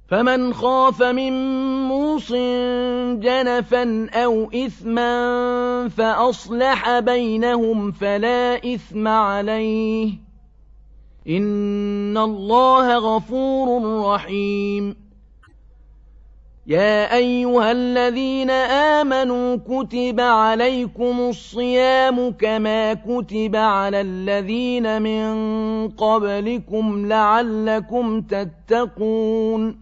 فمن خاف من موص جنفا أو إثما فأصلح بينهم فلا إثم عليه إن الله غفور رحيم يا أيها الذين آمنوا كتب عليكم الصيام كما كتب على الذين من قبلكم لعلكم تتقون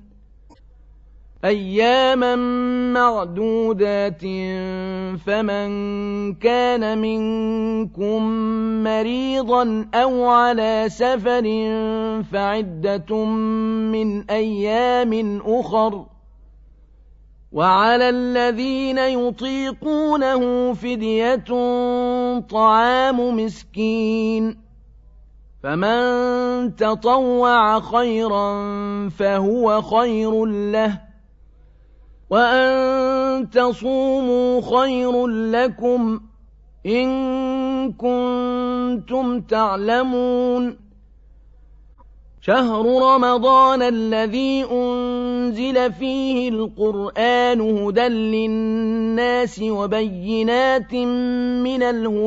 أياما معدودات فمن كان منكم مريضا أو على سفر فعدة من أيام أخر وعلى الذين يطيقونه فدية طعام مسكين فمن تطوع خيرا فهو خير له وأن تصوموا خير لكم إن كنتم تعلمون شهر رمضان الذي أنزل فيه القرآن هدى للناس وبينات من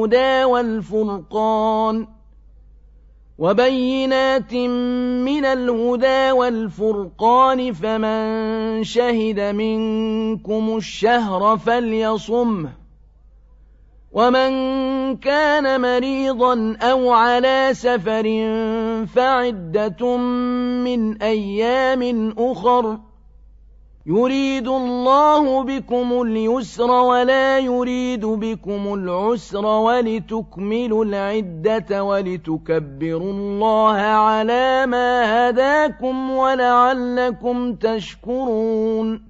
الهدى والفرقان فمن شهد منكم الشهر فليصمه ومن كان مريضا أو على سفر فعدة من أيام أخر يريد الله بكم اليسر ولا يريد بكم العسر ولتكملوا العدة ولتكبروا الله على ما هداكم ولعلكم تشكرون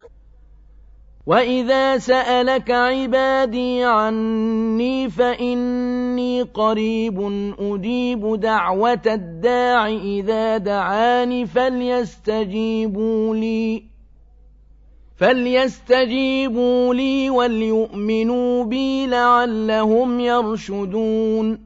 وإذا سألك عبادي عني فإني قريب أجيب دعوة الداع إذا دعاني فليستجيبوا لي وليؤمنوا بي لعلهم يرشدون